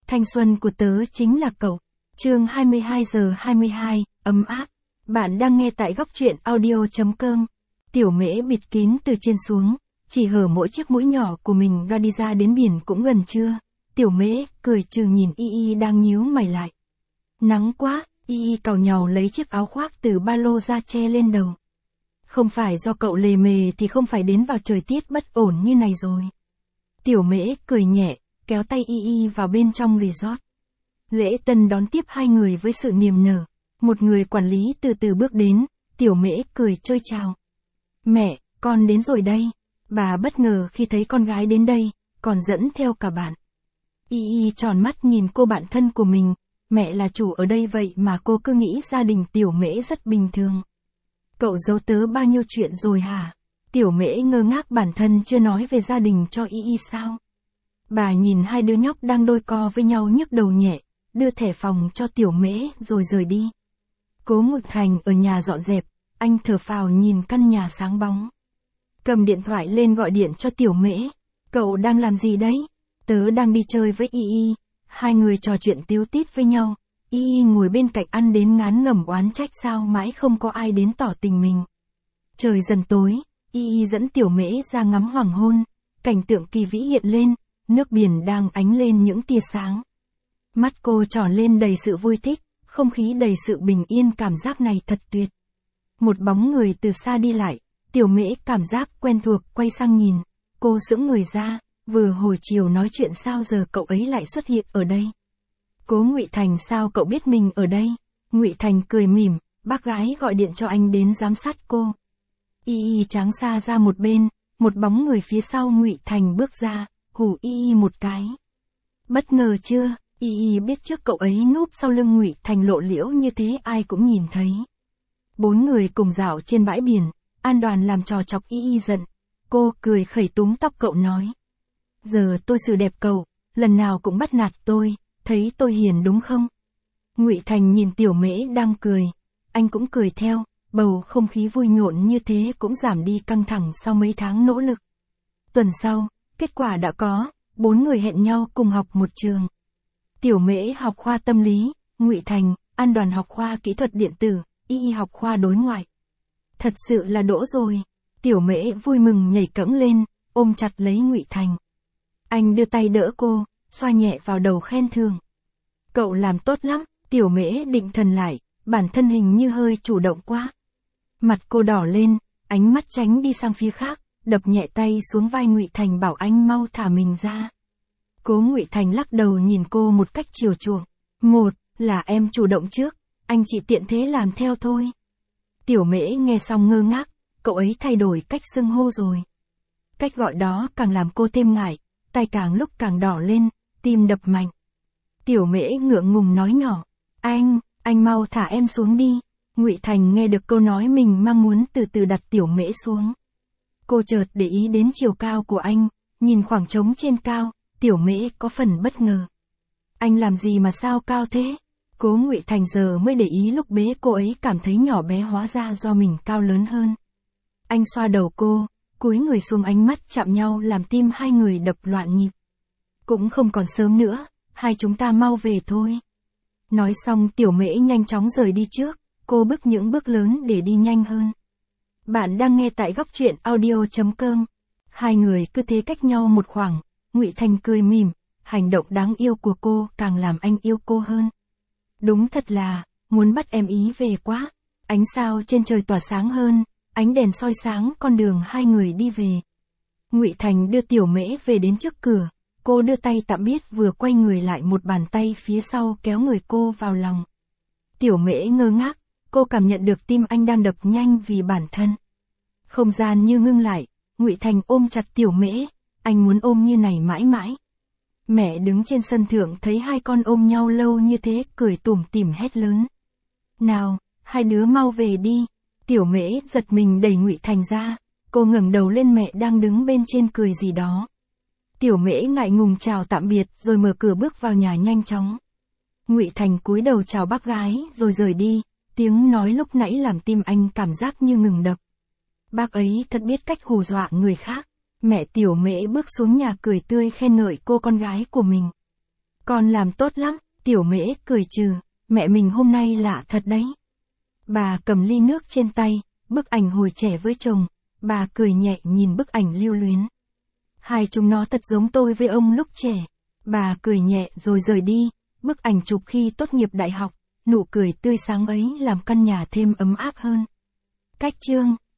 Thanh xuân của tớ chính là cậu. Chương 22:22, ấm áp. Bạn đang nghe tại góc truyện audio.com. Tiểu Mễ bịt kín từ trên xuống, chỉ hở mỗi chiếc mũi nhỏ của mình ra đi ra đến biển cũng gần trưa. Tiểu Mễ cười trừ nhìn Y Y đang nhíu mày lại. Nắng quá, Y Y càu nhàu lấy chiếc áo khoác từ ba lô ra che lên đầu. Không phải do cậu lề mề thì không phải đến vào thời tiết bất ổn như này rồi. Tiểu Mễ cười nhẹ, kéo tay Y Y vào bên trong resort. Lễ tân đón tiếp hai người với sự niềm nở. Một người quản lý từ từ bước đến, Tiểu Mễ cười chơi chào. Mẹ, con đến rồi đây. Bà bất ngờ khi thấy con gái đến đây, còn dẫn theo cả bạn. Y Y tròn mắt nhìn cô bạn thân của mình, mẹ là chủ ở đây vậy mà cô cứ nghĩ gia đình Tiểu Mễ rất bình thường. Cậu giấu tớ bao nhiêu chuyện rồi hả? Tiểu Mễ ngơ ngác, bản thân chưa nói về gia đình cho Y Y sao? Bà nhìn hai đứa nhóc đang đôi co với nhau nhức đầu nhẹ, đưa thẻ phòng cho Tiểu Mễ rồi rời đi. Cố Ngụy Thành ở nhà dọn dẹp, anh thở phào nhìn căn nhà sáng bóng. Cầm điện thoại lên gọi điện cho Tiểu Mễ. Cậu đang làm gì đấy? Tớ đang đi chơi với Y Y. Hai người trò chuyện tíu tít với nhau. Y Y ngồi bên cạnh ăn đến ngán ngẩm oán trách sao mãi không có ai đến tỏ tình mình. Trời dần tối, Y Y dẫn Tiểu Mễ ra ngắm hoàng hôn. Cảnh tượng kỳ vĩ hiện lên, nước biển đang ánh lên những tia sáng. Mắt cô tròn lên đầy sự vui thích, không khí đầy sự bình yên, cảm giác này thật tuyệt. Một bóng người từ xa đi lại, Tiểu Mễ cảm giác quen thuộc quay sang nhìn. Cô sững người ra, vừa hồi chiều nói chuyện sao giờ cậu ấy lại xuất hiện ở đây? Cố Ngụy Thành, sao cậu biết mình ở đây? Ngụy Thành cười mỉm, bác gái gọi điện cho anh đến giám sát cô. Y Y tráng xa ra một bên, một bóng người phía sau Ngụy Thành bước ra, hù Y Y một cái. Bất ngờ chưa? Y Y biết trước cậu ấy núp sau lưng Ngụy Thành lộ liễu như thế ai cũng nhìn thấy. Bốn người cùng dạo trên bãi biển, An Đoàn làm trò chọc Y Y giận. Cô cười khẩy túm tóc cậu nói. Giờ tôi xử đẹp cậu, lần nào cũng bắt nạt tôi, thấy tôi hiền đúng không? Ngụy Thành nhìn Tiểu Mễ đang cười, anh cũng cười theo, bầu không khí vui nhộn như thế cũng giảm đi căng thẳng sau mấy tháng nỗ lực. Tuần sau, kết quả đã có, bốn người hẹn nhau cùng học một trường. Tiểu Mễ học khoa tâm lý, Ngụy Thành, An Đoàn học khoa kỹ thuật điện tử, Y Y học khoa đối ngoại. Thật sự là đỗ rồi. Tiểu Mễ vui mừng nhảy cẫng lên, ôm chặt lấy Ngụy Thành. Anh đưa tay đỡ cô, xoa nhẹ vào đầu khen thưởng. Cậu làm tốt lắm. Tiểu Mễ định thần lại, bản thân hình như hơi chủ động quá. Mặt cô đỏ lên, ánh mắt tránh đi sang phía khác, đập nhẹ tay xuống vai Ngụy Thành bảo anh mau thả mình ra. Cố Ngụy Thành lắc đầu nhìn cô một cách chiều chuộng. Một, là em chủ động trước, anh chỉ tiện thế làm theo thôi. Tiểu Mễ nghe xong ngơ ngác, cậu ấy thay đổi cách xưng hô rồi. Cách gọi đó càng làm cô thêm ngại, tay càng lúc càng đỏ lên, tim đập mạnh. Tiểu Mễ ngượng ngùng nói nhỏ, anh mau thả em xuống đi. Ngụy Thành nghe được câu nói mình mang muốn từ từ đặt Tiểu Mễ xuống. Cô chợt để ý đến chiều cao của anh, nhìn khoảng trống trên cao, Tiểu Mễ có phần bất ngờ. Anh làm gì mà sao cao thế? Cố Ngụy Thành giờ mới để ý lúc bế cô ấy cảm thấy nhỏ bé hóa ra do mình cao lớn hơn. Anh xoa đầu cô, cúi người xuống, ánh mắt chạm nhau làm tim hai người đập loạn nhịp. Cũng không còn sớm nữa, hai chúng ta mau về thôi. Nói xong Tiểu Mễ nhanh chóng rời đi trước, cô bước những bước lớn để đi nhanh hơn. Bạn đang nghe tại góc truyện audio.com. Hai người cứ thế cách nhau một khoảng, Ngụy Thành cười mỉm, hành động đáng yêu của cô càng làm anh yêu cô hơn. Đúng thật là, muốn bắt em ý về quá. Ánh sao trên trời tỏa sáng hơn, ánh đèn soi sáng con đường hai người đi về. Ngụy Thành đưa Tiểu Mễ về đến trước cửa, cô đưa tay tạm biệt vừa quay người lại, một bàn tay phía sau kéo người cô vào lòng. Tiểu Mễ ngơ ngác, cô cảm nhận được tim anh đang đập nhanh vì bản thân. Không gian như ngưng lại, Ngụy Thành ôm chặt Tiểu Mễ, anh muốn ôm như này mãi mãi. Mẹ đứng trên sân thượng thấy hai con ôm nhau lâu như thế, cười tủm tỉm hét lớn. Nào, hai đứa mau về đi. Tiểu Mễ giật mình đẩy Ngụy Thành ra, cô ngẩng đầu lên mẹ đang đứng bên trên cười gì đó. Tiểu Mễ ngại ngùng chào tạm biệt rồi mở cửa bước vào nhà nhanh chóng. Ngụy Thành cúi đầu chào bác gái rồi rời đi, tiếng nói lúc nãy làm tim anh cảm giác như ngừng đập. Bác ấy thật biết cách hù dọa người khác. Mẹ Tiểu Mễ bước xuống nhà cười tươi khen ngợi cô con gái của mình. Con làm tốt lắm, Tiểu Mễ cười trừ, mẹ mình hôm nay lạ thật đấy. Bà cầm ly nước trên tay, bức ảnh hồi trẻ với chồng, bà cười nhẹ nhìn bức ảnh lưu luyến. Hai chúng nó thật giống tôi với ông lúc trẻ. Bà cười nhẹ rồi rời đi, bức ảnh chụp khi tốt nghiệp đại học, nụ cười tươi sáng ấy làm căn nhà thêm ấm áp hơn. Cách chương